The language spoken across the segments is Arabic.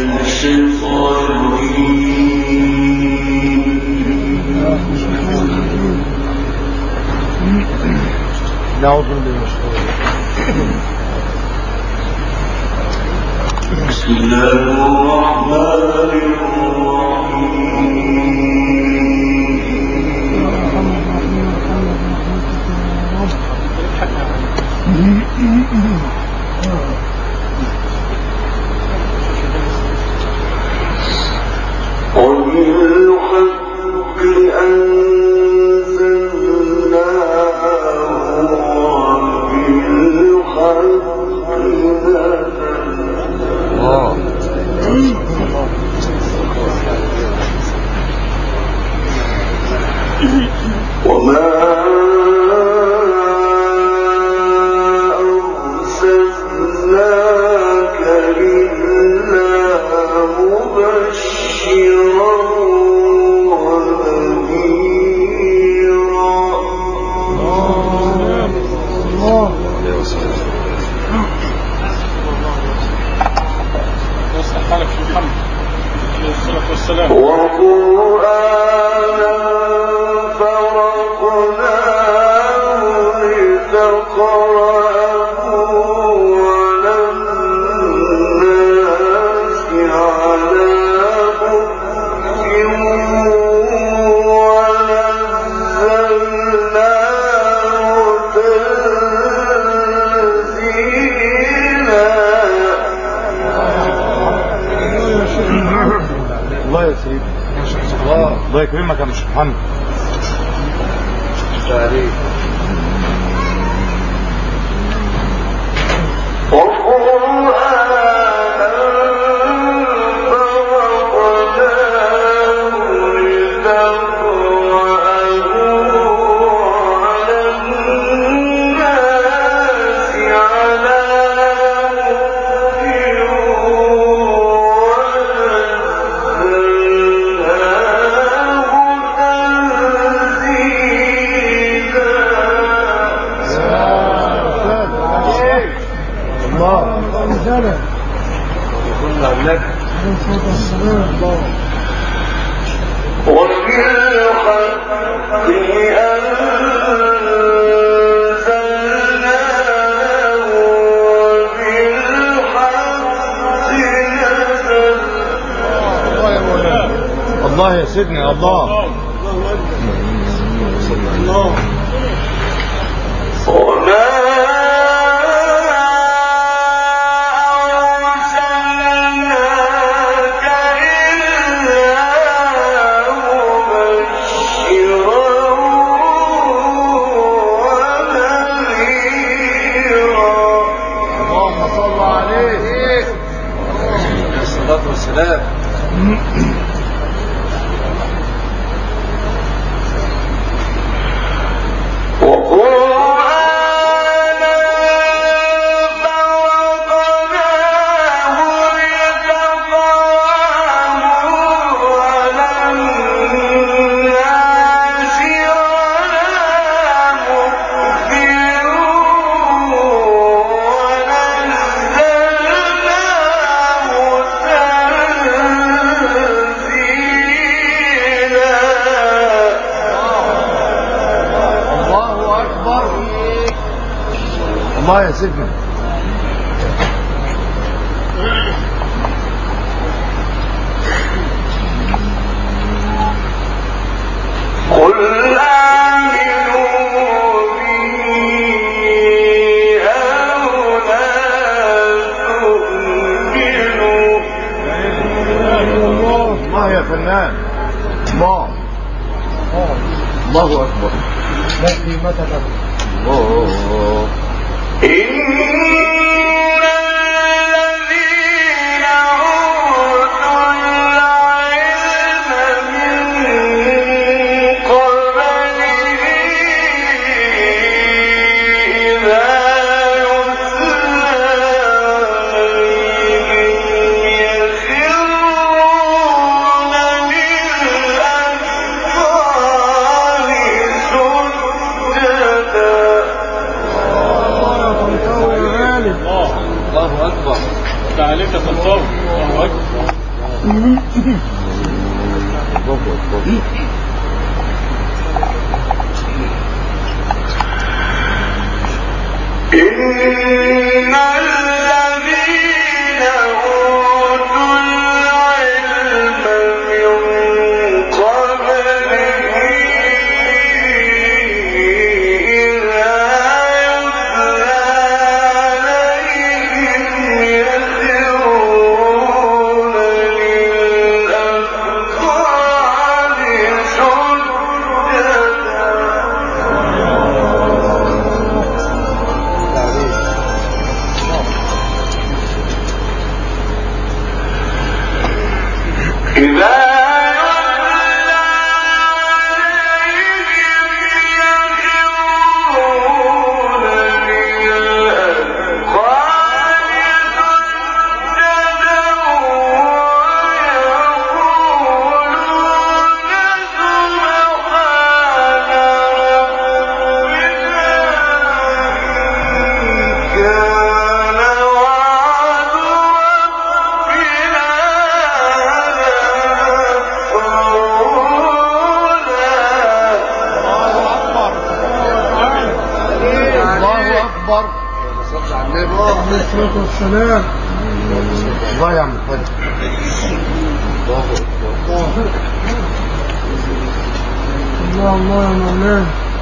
نعوذ بالله من الشيطان. بسم الله الرحمن الرحيم. وبالحق أنزلناه وبالحق نزل وما أرسلناك إلا مبشرا وقرآنا فرقناه لتقرأه على الناس على مكث ونزلناه تنزيلا. الله يا سيدي، الله يكرمك يا مش محمد. الله يا سيدنا الله. الله يا سيدنا. قل آمنوا به أو لا تؤمنوا. الله يا فنان. الله أكبر. الله. إن الذين أوتوا العلم من قبله إذا يتلى عليهم يخرون للأذقان سجدا. إن الذين أوتوا العلم من قبله إذا يتلى عليهم يخرون للأذقان سجدا. إذا والسلام الله يا عم الحاج. الله الله يا مولانا.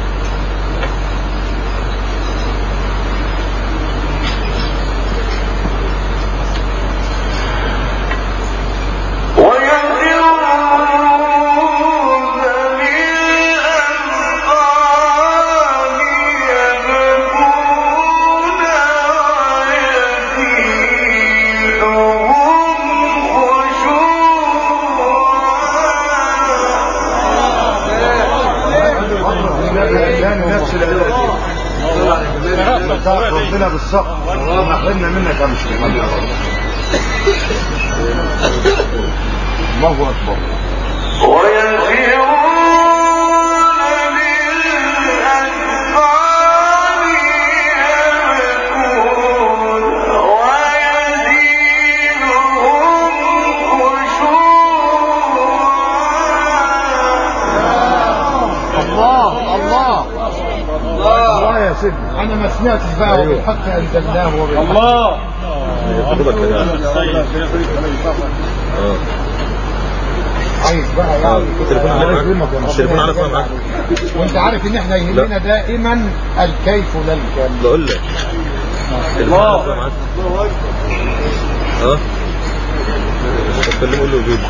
ربنا بالصقر ونحرمنا منك يا مشرك. الله اكبر. ويخرون للأذقان يبكون ويزيدهم خشوعا. الله الله الله يا سيدي. انا ما سمعتش بقى وبالحق انزلناه وبالحق الله. عايز بقى يعني التليفون على معاك. وانت عارف ان احنا يهمنا دائما الكيف لا الكم. بقول لك الله اتكلم قول له وجود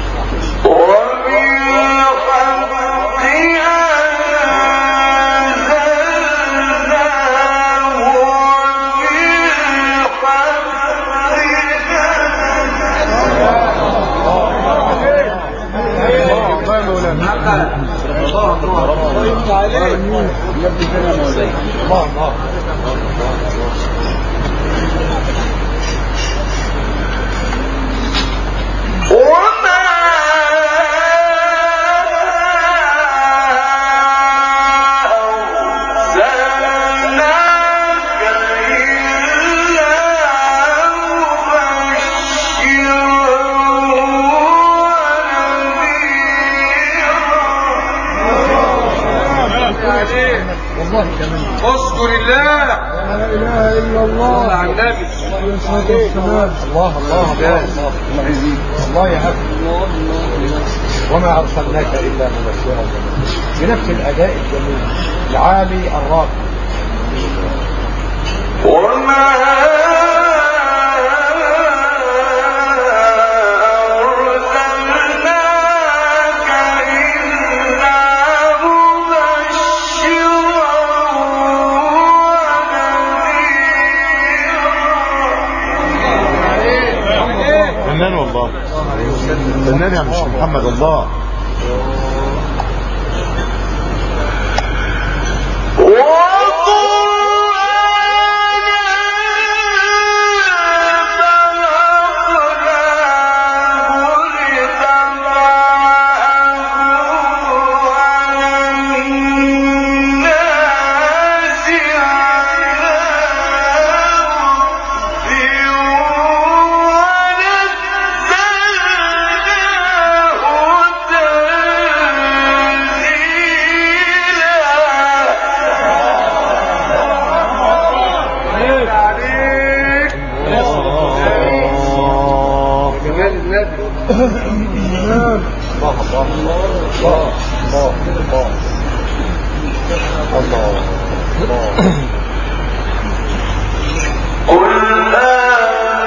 اذكر الله لا اله الا الله على النبي الله الله الله يا أخي. وما أرسلناك إلا مبشرا بنفس الأداء الجميل العالي الراقي. وما والله فنان يا مش محمد الله. النبي. الله الله الله الله الله الله. قل لا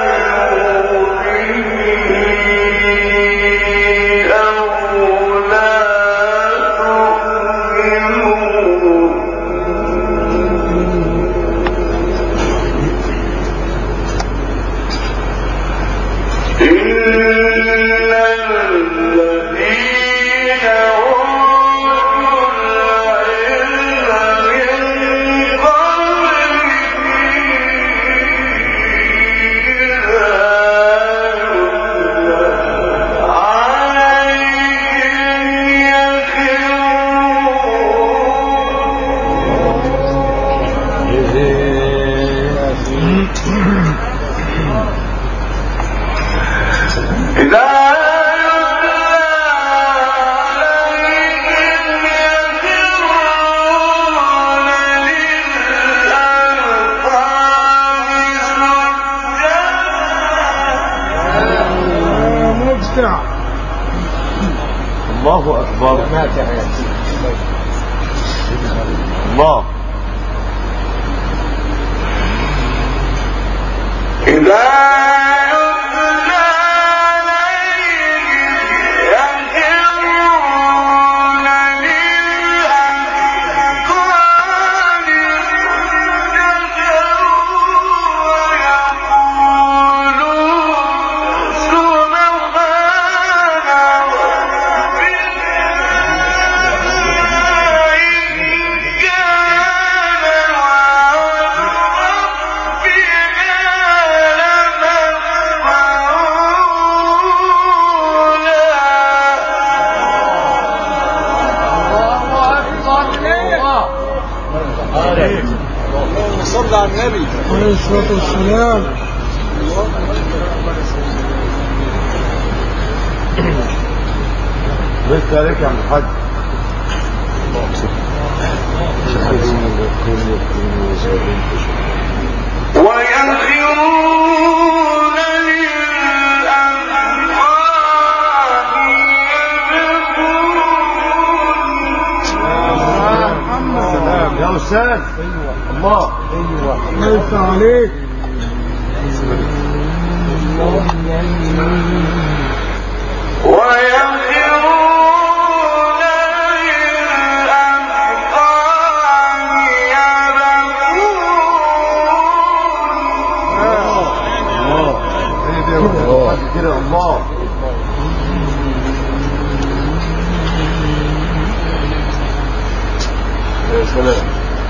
الله أكبر. الله. صلى على النبي عليه الصلاة والسلام. بس عليك يا عم الحاج. يا أستاذ. الله. ايوه ليس عليك. الله. يا سلام.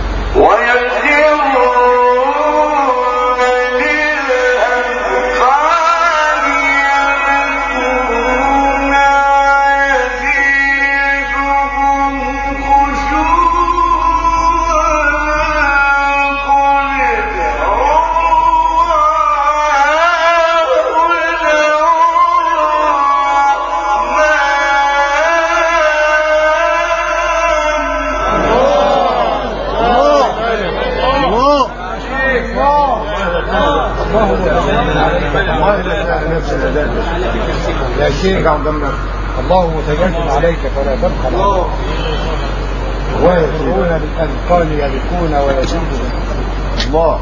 يا شيخ الله متجسد عليك فلا تبخل الله. ويسرون بالأذقان يبكون ويزيدون. الله.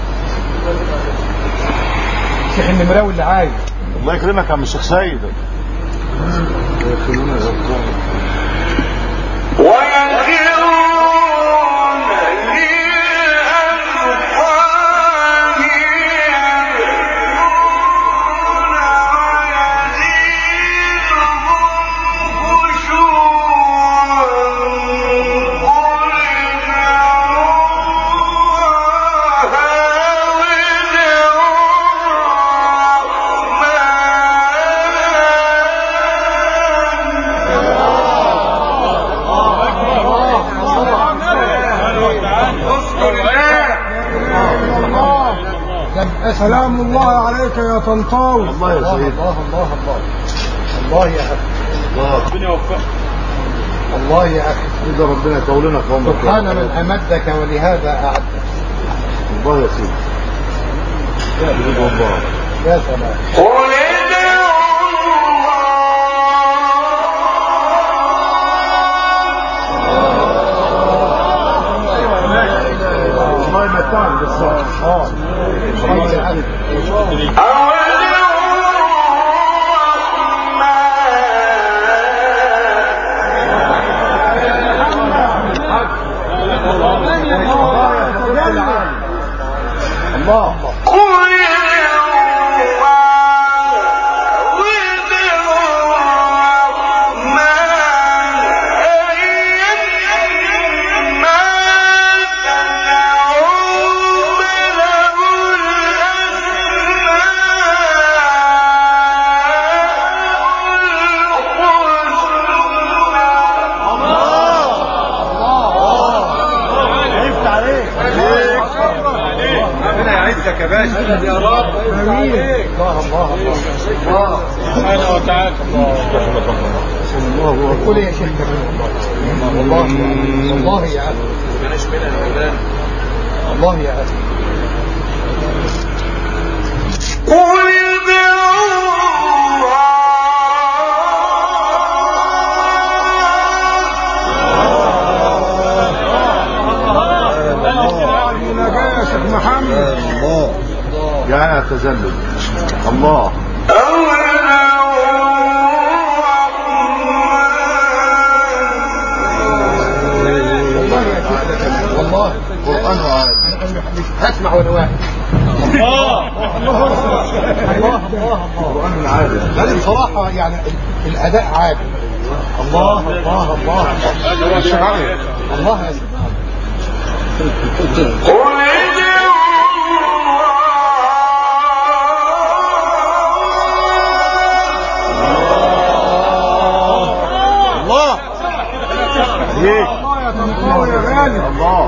شيخ النمراوي اللي عايز. الله يكرمك يا عم الشيخ سيد. سلام الله عليك يا طنطاوي. الله يا سيدي. الله الله الله الله يا أخي. الله ربنا يوفقك. الله يا أخي. إذا ربنا يطولنا في عمرك. سبحان من أمدك ولهذا أعدك. الله يا سيدي. يا الله. يا سلام. قل ادعوا سبحانه وتعالى. قول يا شيخ والله والله يا أخي والله يا أخي محمد الله جاء تزلل الله والله قرآن وعاد هسمع وانا واحد الله الله الله قرآن العادة هذه بصراحة يعني الأداء عادي الله الله الله الله يا سيدي الله يا غالي الله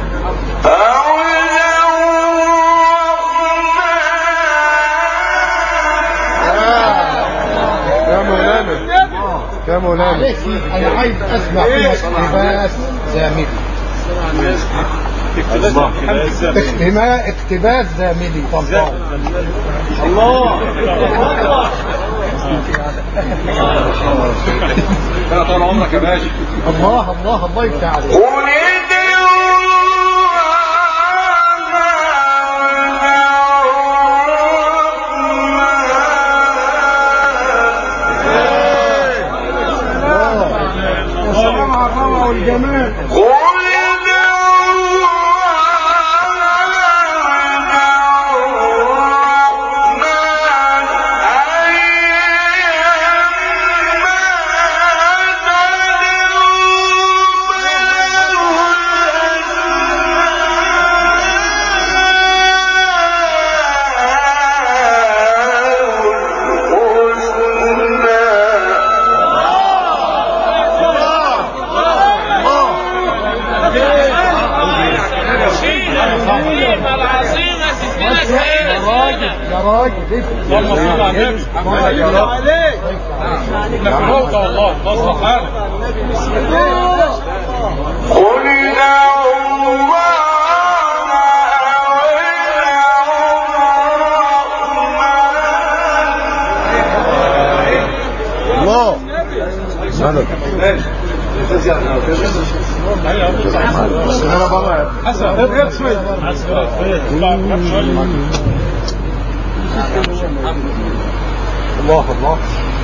يا مولانا انا عايز اسمع فيها اقتباس زاملي اقتباس زاملي طبعا الله طال عمرك يا باشا الله الله الله يفتح عليك السلام على الروعة والجمال يا راجل اللهم صل على النبي عليك انك موت والله تصلح حالك الله سند حسن الله الله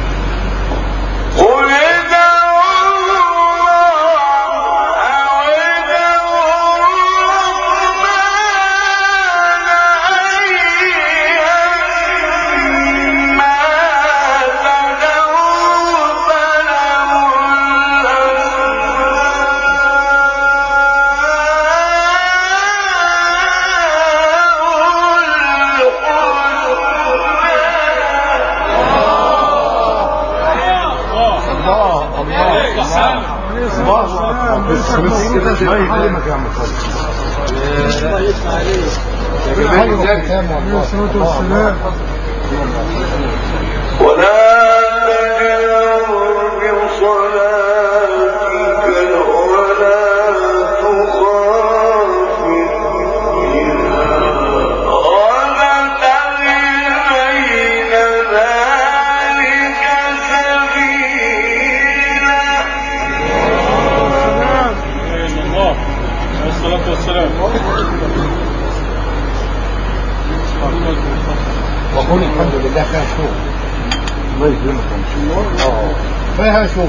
وقول الحمد لله فيها شوق الله يكرمك فيها شوق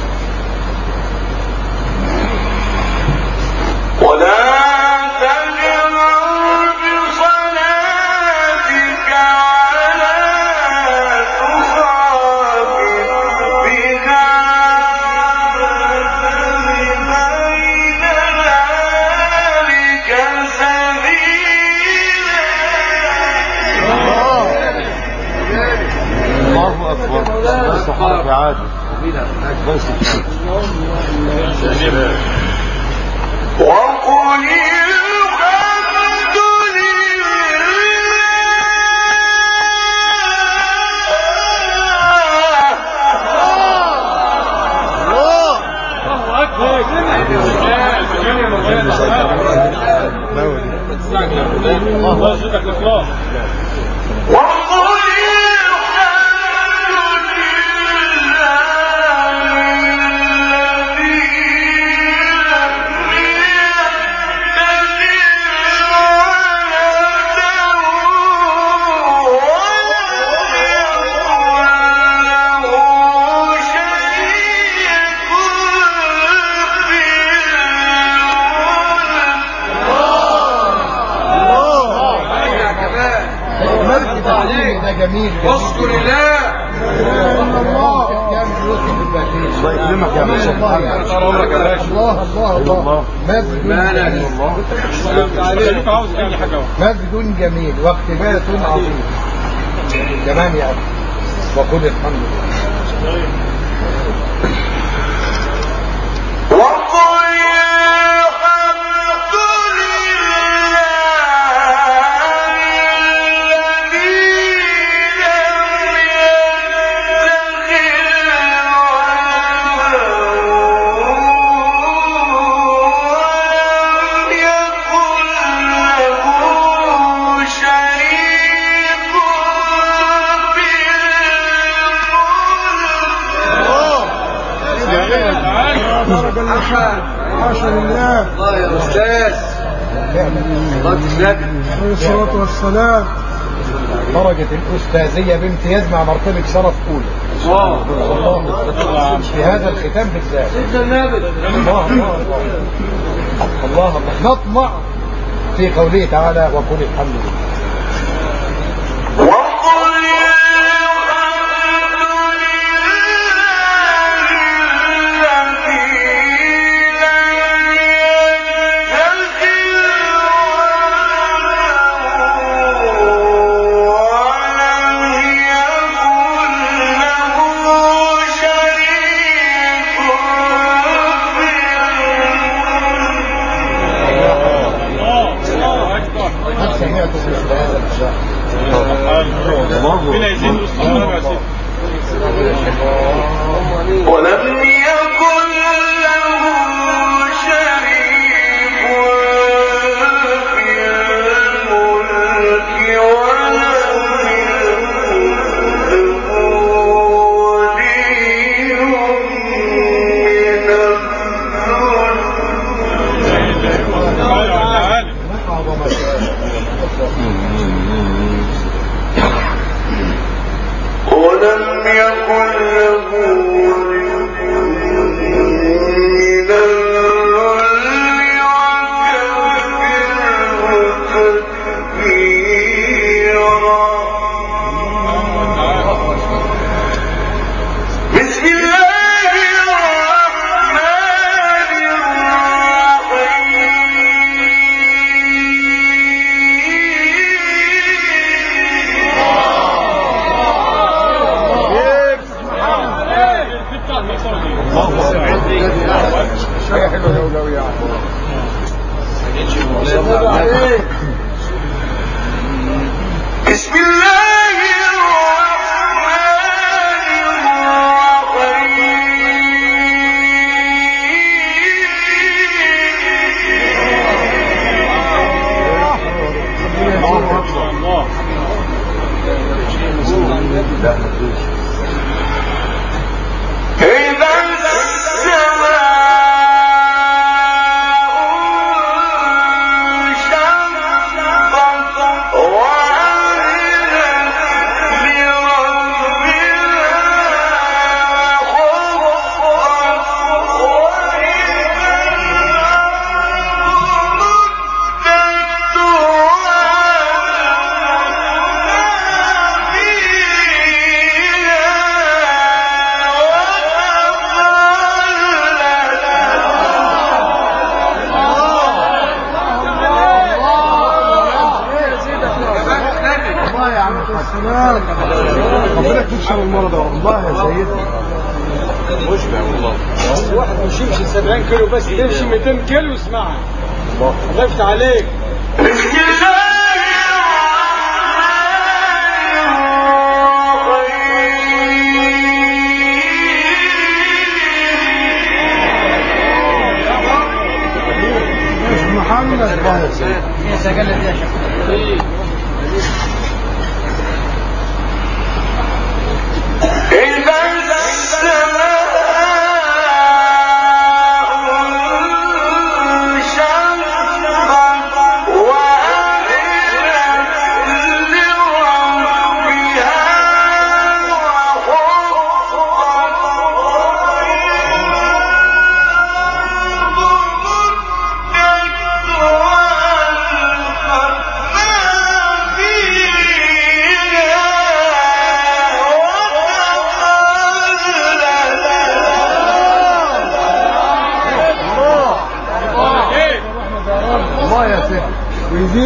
الصحابة عادي بس وقل الحمد اذكر الله. الله يكرمك يا باشا. الله مجد جميل واقتباس عظيم. كمان يا أخي وقل الحمد لله. حاشا لله. الله يا أستاذ. الله تسلم. عليه الصلاة والسلام. درجة الأستاذية بامتياز مع مرتبة شرف أولى. الله في هذا الختام بالذات. الله الله الله نطمع في قوله تعالى وقل الحمد لله. ولم يكن له شريك في الملك ولم يكن ولي من ولم يكن له بسم الله ربنا تكسر المرضى والله يا سيدي. مشبع والله. واحد مش يمشي 70 كيلو بس تمشي 200 كيلو اسمعها. الله يفتح عليك. بسم الله محمد الله يا سيدي. يا سجلت يا شيخ.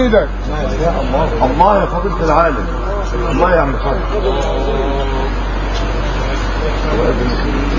ايدك. يا الله الله يا فضيلة العالم الله يا عم خالد